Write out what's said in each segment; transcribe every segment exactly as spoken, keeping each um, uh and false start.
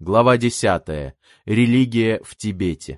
Глава десятая. Религия в Тибете.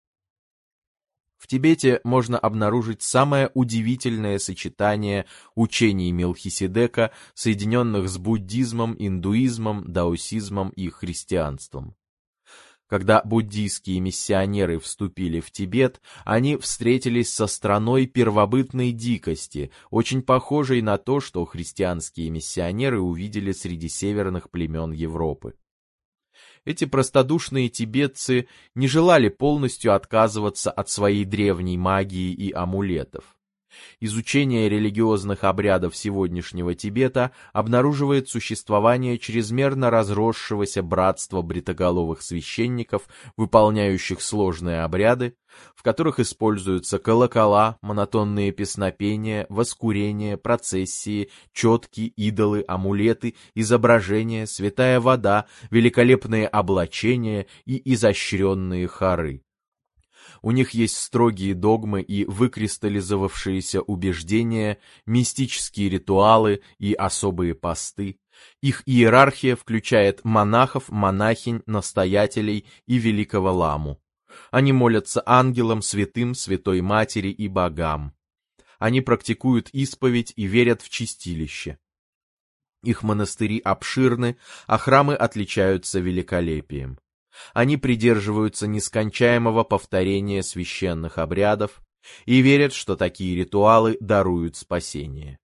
В Тибете можно обнаружить самое удивительное сочетание учений Мелхиседека, соединенных с буддизмом, индуизмом, даосизмом и христианством. Когда буддийские миссионеры вступили в Тибет, они встретились со страной первобытной дикости, очень похожей на то, что христианские миссионеры увидели среди северных племен Европы. Эти простодушные тибетцы не желали полностью отказываться от своей древней магии и амулетов. Изучение религиозных обрядов сегодняшнего Тибета обнаруживает существование чрезмерно разросшегося братства бритоголовых священников, выполняющих сложные обряды, в которых используются колокола, монотонные песнопения, воскурения, процессии, четки, идолы, амулеты, изображения, святая вода, великолепные облачения и изощренные хоры. У них есть строгие догмы и выкристаллизовавшиеся убеждения, мистические ритуалы и особые посты. Их иерархия включает монахов, монахинь, настоятелей и великого ламу. Они молятся ангелам, святым, святой матери и богам. Они практикуют исповедь и верят в чистилище. Их монастыри обширны, а храмы отличаются великолепием. Они придерживаются нескончаемого повторения священных обрядов и верят, что такие ритуалы даруют спасение.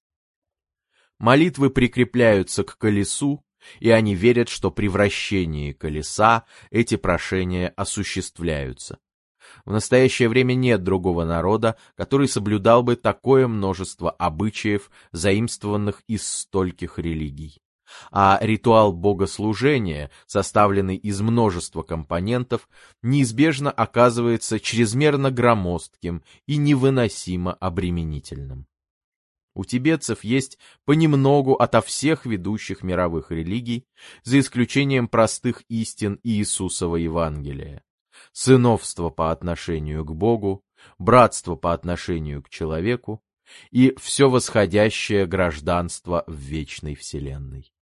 Молитвы прикрепляются к колесу, и они верят, что при вращении колеса эти прошения осуществляются. В настоящее время нет другого народа, который соблюдал бы такое множество обычаев, заимствованных из стольких религий. А ритуал богослужения, составленный из множества компонентов, неизбежно оказывается чрезмерно громоздким и невыносимо обременительным. У тибетцев есть понемногу ото всех ведущих мировых религий, за исключением простых истин Иисусова Евангелия: сыновство по отношению к Богу, братство по отношению к человеку и все восходящее гражданство в вечной вселенной.